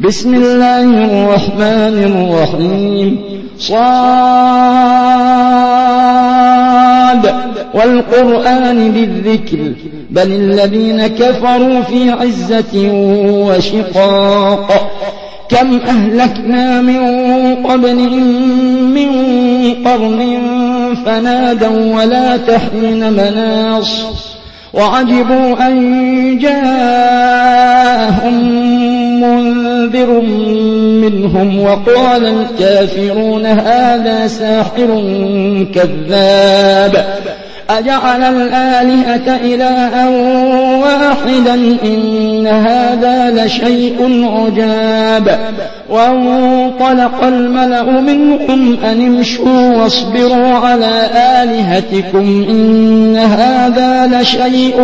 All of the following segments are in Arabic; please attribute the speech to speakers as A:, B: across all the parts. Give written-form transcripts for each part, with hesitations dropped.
A: بسم الله الرحمن الرحيم صاد والقرآن بالذكر بل الذين كفروا في عزة وشقاق كم أهلكنا من قبلهم من قرن فنادوا ولا تحين مناص وعجبوا أن جاءهم منذر منهم وقال الكافرون هذا ساحر كذاب أجعل الآلهة إلها واحدا إن هذا لشيء عجاب وانطلق الملأ منهم أن امشوا واصبروا على آلهتكم إن هذا لشيء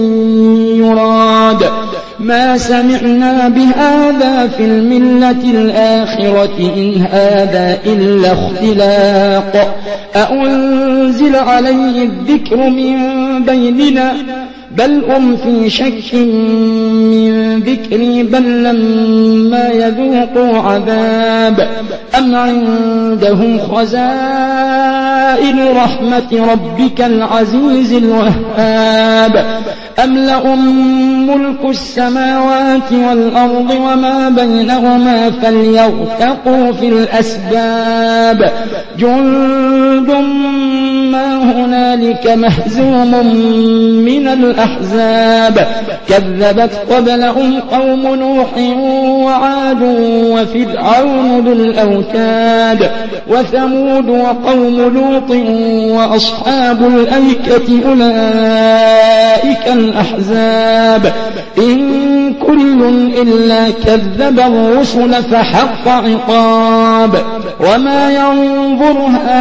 A: يراد ما سمعنا بهذا في الملة الآخرة إن هذا إلا اختلاق أأنزل عليه الذكر من بيننا بل هم في شك من ذكري بل لما يذوقوا عذاب أم عندهم خزائن رحمة ربك العزيز الوهاب أم لهم ملك السماوات والأرض وما بينهما فليرتقوا في الأسباب جند ما هنالك مهزوم من الأحزاب كذبت قبلهم قوم نوح وعاد وفرعون ذو الأوتاد وثمود وقوم لوط وأصحاب الأيكة أولئك الأحزاب إن كل إلا كذب الرسل فحق عقاب وما ينظر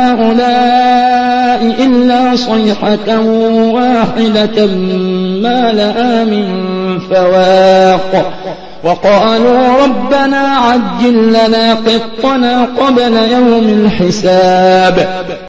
A: هؤلاء إلا صيحة واحدة ما لها من فواق وقالوا ربنا عجل لنا قطنا قبل يوم الحساب